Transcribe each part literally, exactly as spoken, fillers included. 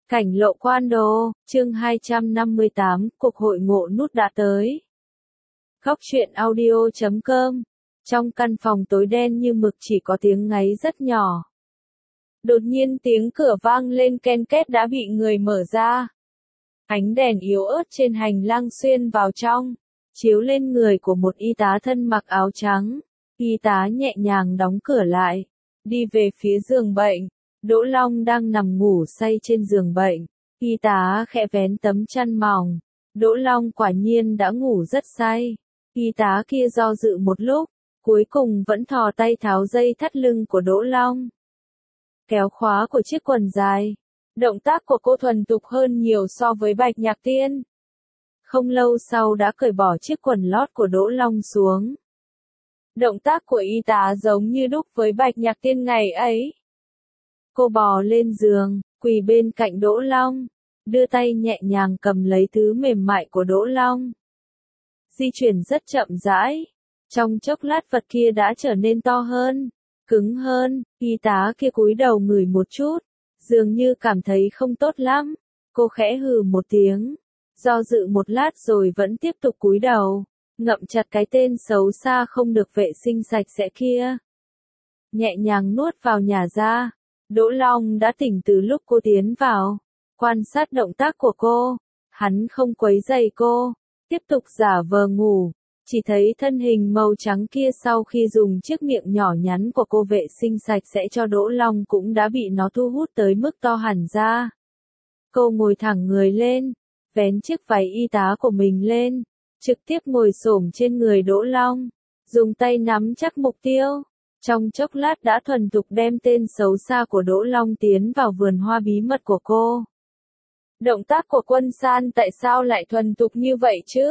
Cảnh lộ quan đồ, chương hai trăm năm mươi tám, cuộc hội ngộ nút đã tới. Góc truyện audio chấm com. Trong căn phòng tối đen như mực chỉ có tiếng ngáy rất nhỏ. Đột nhiên tiếng cửa vang lên ken két đã bị người mở ra. Ánh đèn yếu ớt trên hành lang xuyên vào trong, chiếu lên người của một y tá thân mặc áo trắng. Y tá nhẹ nhàng đóng cửa lại, đi về phía giường bệnh. Đỗ Long đang nằm ngủ say trên giường bệnh. Y tá khẽ vén tấm chăn mỏng. Đỗ Long quả nhiên đã ngủ rất say. Y tá kia do dự một lúc, cuối cùng vẫn thò tay tháo dây thắt lưng của Đỗ Long, kéo khóa của chiếc quần dài. Động tác của cô thuần thục hơn nhiều so với Bạch Nhạc Tiên. Không lâu sau đã cởi bỏ chiếc quần lót của Đỗ Long xuống. Động tác của y tá giống như đúc với Bạch Nhạc Tiên ngày ấy. Cô bò lên giường, quỳ bên cạnh Đỗ Long, đưa tay nhẹ nhàng cầm lấy thứ mềm mại của Đỗ Long. Di chuyển rất chậm rãi, trong chốc lát vật kia đã trở nên to hơn, cứng hơn. Y tá kia cúi đầu ngửi một chút, dường như cảm thấy không tốt lắm. Cô khẽ hừ một tiếng, do dự một lát rồi vẫn tiếp tục cúi đầu, ngậm chặt cái tên xấu xa không được vệ sinh sạch sẽ kia. Nhẹ nhàng nuốt vào nhả ra. Đỗ Long đã tỉnh từ lúc cô tiến vào, quan sát động tác của cô. Hắn không quấy rầy cô, tiếp tục giả vờ ngủ. Chỉ thấy thân hình màu trắng kia sau khi dùng chiếc miệng nhỏ nhắn của cô vệ sinh sạch sẽ cho Đỗ Long cũng đã bị nó thu hút tới mức to hẳn ra. Cô ngồi thẳng người lên, vén chiếc váy y tá của mình lên, trực tiếp ngồi xổm trên người Đỗ Long, dùng tay nắm chắc mục tiêu. Trong chốc lát đã thuần thục đem tên xấu xa của Đỗ Long tiến vào vườn hoa bí mật của cô. Động tác của Quân San tại sao lại thuần thục như vậy chứ?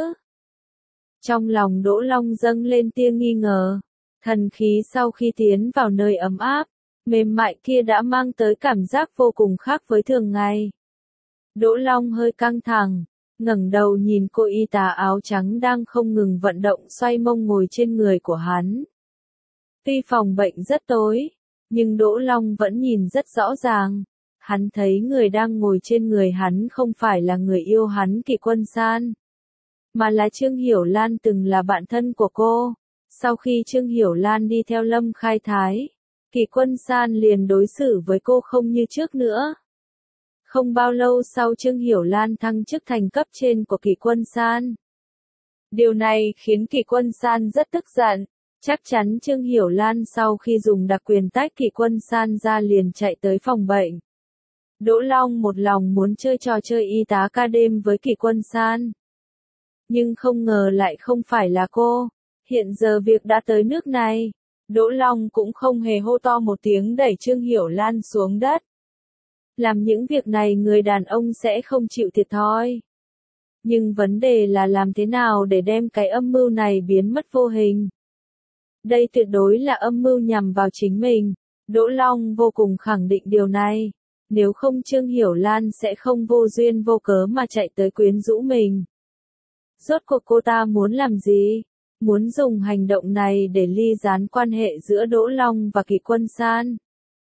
Trong lòng Đỗ Long dâng lên tia nghi ngờ. Thần khí sau khi tiến vào nơi ấm áp, mềm mại kia đã mang tới cảm giác vô cùng khác với thường ngày. Đỗ Long hơi căng thẳng, ngẩng đầu nhìn cô y tá áo trắng đang không ngừng vận động xoay mông ngồi trên người của hắn. Tuy phòng bệnh rất tối, nhưng Đỗ Long vẫn nhìn rất rõ ràng. Hắn thấy người đang ngồi trên người hắn không phải là người yêu hắn Kỷ Quân San, mà là Trương Hiểu Lan từng là bạn thân của cô. Sau khi Trương Hiểu Lan đi theo Lâm Khai Thái, Kỷ Quân San liền đối xử với cô không như trước nữa. Không bao lâu sau Trương Hiểu Lan thăng chức thành cấp trên của Kỷ Quân San. Điều này khiến Kỷ Quân San rất tức giận. Chắc chắn Trương Hiểu Lan sau khi dùng đặc quyền tách Kỷ Quân San ra liền chạy tới phòng bệnh. Đỗ Long một lòng muốn chơi trò chơi y tá ca đêm với Kỷ Quân San. Nhưng không ngờ lại không phải là cô. Hiện giờ việc đã tới nước này. Đỗ Long cũng không hề hô to một tiếng đẩy Trương Hiểu Lan xuống đất. Làm những việc này người đàn ông sẽ không chịu thiệt thòi. Nhưng vấn đề là làm thế nào để đem cái âm mưu này biến mất vô hình. Đây tuyệt đối là âm mưu nhằm vào chính mình. Đỗ Long vô cùng khẳng định điều này. Nếu không Trương Hiểu Lan sẽ không vô duyên vô cớ mà chạy tới quyến rũ mình. Rốt cuộc cô ta muốn làm gì? Muốn dùng hành động này để ly gián quan hệ giữa Đỗ Long và Kỷ Quân San.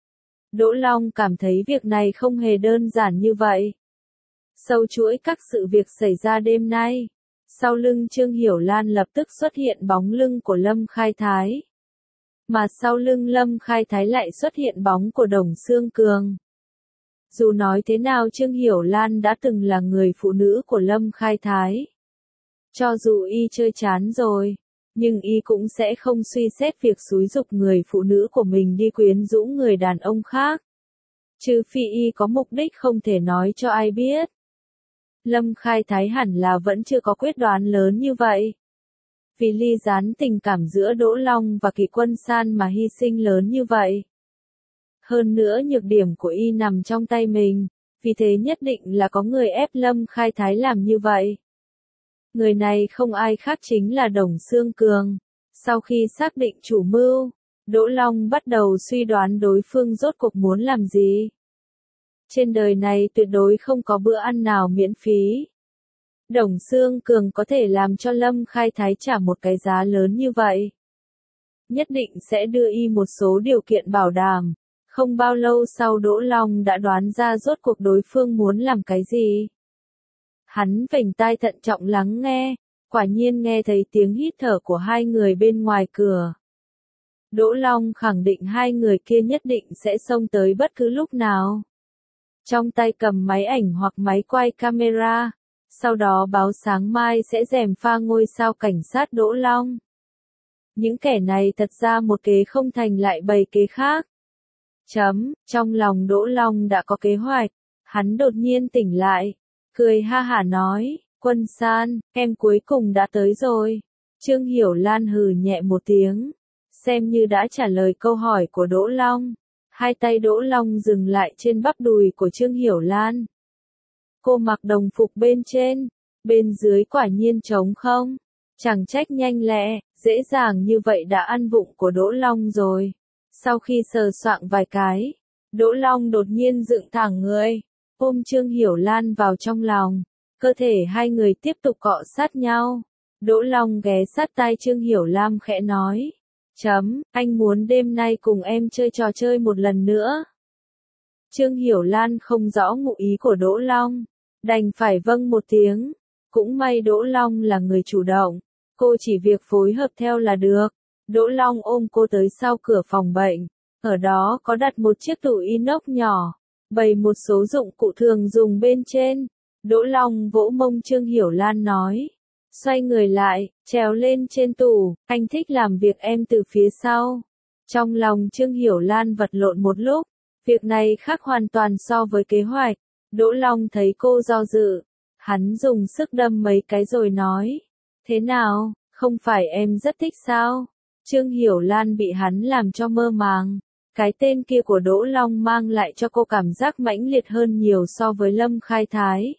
Đỗ Long cảm thấy việc này không hề đơn giản như vậy. Sau chuỗi các sự việc xảy ra đêm nay, sau lưng Trương Hiểu Lan lập tức xuất hiện bóng lưng của Lâm Khai Thái. Mà sau lưng Lâm Khai Thái lại xuất hiện bóng của Đồng Xương Cường. Dù nói thế nào Trương Hiểu Lan đã từng là người phụ nữ của Lâm Khai Thái. Cho dù y chơi chán rồi, nhưng y cũng sẽ không suy xét việc xúi giục người phụ nữ của mình đi quyến rũ người đàn ông khác. Trừ phi y có mục đích không thể nói cho ai biết. Lâm Khai Thái hẳn là vẫn chưa có quyết đoán lớn như vậy. Vì ly gián tình cảm giữa Đỗ Long và Kỷ Quân San mà hy sinh lớn như vậy. Hơn nữa nhược điểm của y nằm trong tay mình, vì thế nhất định là có người ép Lâm Khai Thái làm như vậy. Người này không ai khác chính là Đồng Xương Cường. Sau khi xác định chủ mưu, Đỗ Long bắt đầu suy đoán đối phương rốt cuộc muốn làm gì. Trên đời này tuyệt đối không có bữa ăn nào miễn phí. Đồng Xương Cường có thể làm cho Lâm Khai Thái trả một cái giá lớn như vậy. Nhất định sẽ đưa y một số điều kiện bảo đảm. Không bao lâu sau Đỗ Long đã đoán ra rốt cuộc đối phương muốn làm cái gì. Hắn vểnh tai thận trọng lắng nghe, quả nhiên nghe thấy tiếng hít thở của hai người bên ngoài cửa. Đỗ Long khẳng định hai người kia nhất định sẽ xông tới bất cứ lúc nào. Trong tay cầm máy ảnh hoặc máy quay camera, sau đó báo sáng mai sẽ gièm pha ngôi sao cảnh sát Đỗ Long. Những kẻ này thật ra một kế không thành lại bày kế khác. Chấm, trong lòng Đỗ Long đã có kế hoạch, hắn đột nhiên tỉnh lại, cười ha hả nói, Quân San, em cuối cùng đã tới rồi. Trương Hiểu Lan hừ nhẹ một tiếng, xem như đã trả lời câu hỏi của Đỗ Long. Hai tay Đỗ Long dừng lại trên bắp đùi của Trương Hiểu Lan. Cô mặc đồng phục bên trên, bên dưới quả nhiên trống không. Chẳng trách nhanh lẹ, dễ dàng như vậy đã ăn vụng của Đỗ Long rồi. Sau khi sờ soạng vài cái, Đỗ Long đột nhiên dựng thẳng người, ôm Trương Hiểu Lan vào trong lòng. Cơ thể hai người tiếp tục cọ sát nhau. Đỗ Long ghé sát tai Trương Hiểu Lam khẽ nói. Chấm, anh muốn đêm nay cùng em chơi trò chơi một lần nữa. Trương Hiểu Lan không rõ ngụ ý của Đỗ Long, đành phải vâng một tiếng. Cũng may Đỗ Long là người chủ động, cô chỉ việc phối hợp theo là được. Đỗ Long ôm cô tới sau cửa phòng bệnh, ở đó có đặt một chiếc tủ inox nhỏ, bày một số dụng cụ thường dùng bên trên. Đỗ Long vỗ mông Trương Hiểu Lan nói. Xoay người lại, trèo lên trên tủ, anh thích làm việc em từ phía sau. Trong lòng Trương Hiểu Lan vật lộn một lúc, việc này khác hoàn toàn so với kế hoạch. Đỗ Long thấy cô do dự, hắn dùng sức đâm mấy cái rồi nói. Thế nào, không phải em rất thích sao? Trương Hiểu Lan bị hắn làm cho mơ màng. Cái tên kia của Đỗ Long mang lại cho cô cảm giác mãnh liệt hơn nhiều so với Lâm Khai Thái.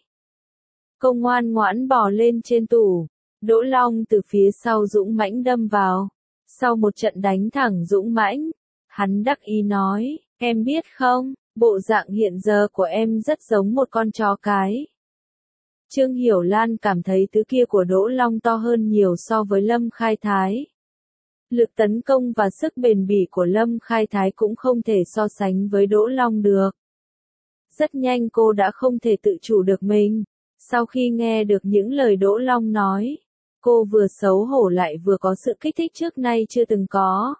Cô ngoan ngoãn bò lên trên tủ. Đỗ Long từ phía sau dũng mãnh đâm vào. Sau một trận đánh thẳng dũng mãnh, hắn đắc ý nói, em biết không, bộ dạng hiện giờ của em rất giống một con chó cái. Trương Hiểu Lan cảm thấy thứ kia của Đỗ Long to hơn nhiều so với Lâm Khai Thái. Lực tấn công và sức bền bỉ của Lâm Khai Thái cũng không thể so sánh với Đỗ Long được. Rất nhanh cô đã không thể tự chủ được mình. Sau khi nghe được những lời Đỗ Long nói, cô vừa xấu hổ lại vừa có sự kích thích trước nay chưa từng có.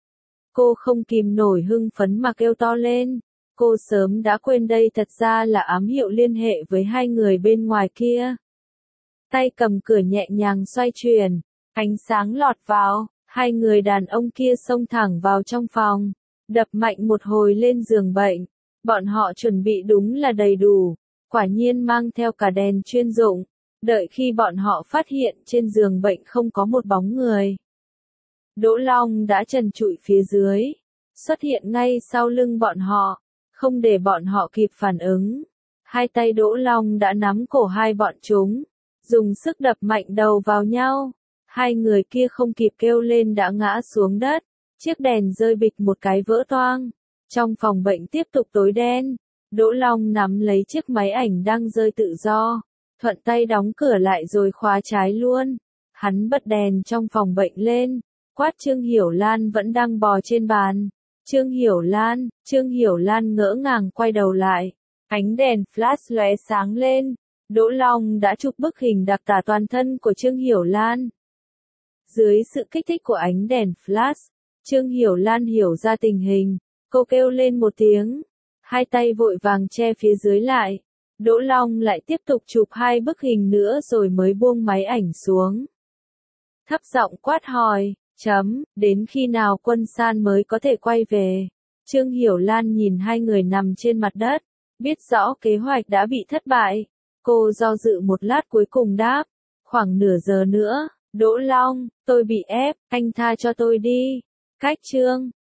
Cô không kìm nổi hưng phấn mà kêu to lên. Cô sớm đã quên đây thật ra là ám hiệu liên hệ với hai người bên ngoài kia. Tay cầm cửa nhẹ nhàng xoay chuyển, ánh sáng lọt vào, hai người đàn ông kia xông thẳng vào trong phòng, đập mạnh một hồi lên giường bệnh. Bọn họ chuẩn bị đúng là đầy đủ, quả nhiên mang theo cả đèn chuyên dụng. Đợi khi bọn họ phát hiện trên giường bệnh không có một bóng người, Đỗ Long đã trần trụi phía dưới, xuất hiện ngay sau lưng bọn họ, không để bọn họ kịp phản ứng. Hai tay Đỗ Long đã nắm cổ hai bọn chúng, dùng sức đập mạnh đầu vào nhau. Hai người kia không kịp kêu lên đã ngã xuống đất, chiếc đèn rơi bịch một cái vỡ toang. Trong phòng bệnh tiếp tục tối đen, Đỗ Long nắm lấy chiếc máy ảnh đang rơi tự do, thuận tay đóng cửa lại rồi khóa trái luôn. Hắn bật đèn trong phòng bệnh lên, quát Trương Hiểu Lan vẫn đang bò trên bàn. Trương Hiểu Lan, Trương Hiểu Lan ngỡ ngàng quay đầu lại, ánh đèn flash lóe sáng lên. Đỗ Long đã chụp bức hình đặc tả toàn thân của Trương Hiểu Lan. Dưới sự kích thích của ánh đèn flash, Trương Hiểu Lan hiểu ra tình hình, cô kêu lên một tiếng, hai tay vội vàng che phía dưới lại. Đỗ Long lại tiếp tục chụp hai bức hình nữa rồi mới buông máy ảnh xuống. Thấp giọng quát hỏi, chấm, đến khi nào Quân San mới có thể quay về? Trương Hiểu Lan nhìn hai người nằm trên mặt đất, biết rõ kế hoạch đã bị thất bại. Cô do dự một lát cuối cùng đáp, khoảng nửa giờ nữa. Đỗ Long, tôi bị ép, anh tha cho tôi đi. Cách Trương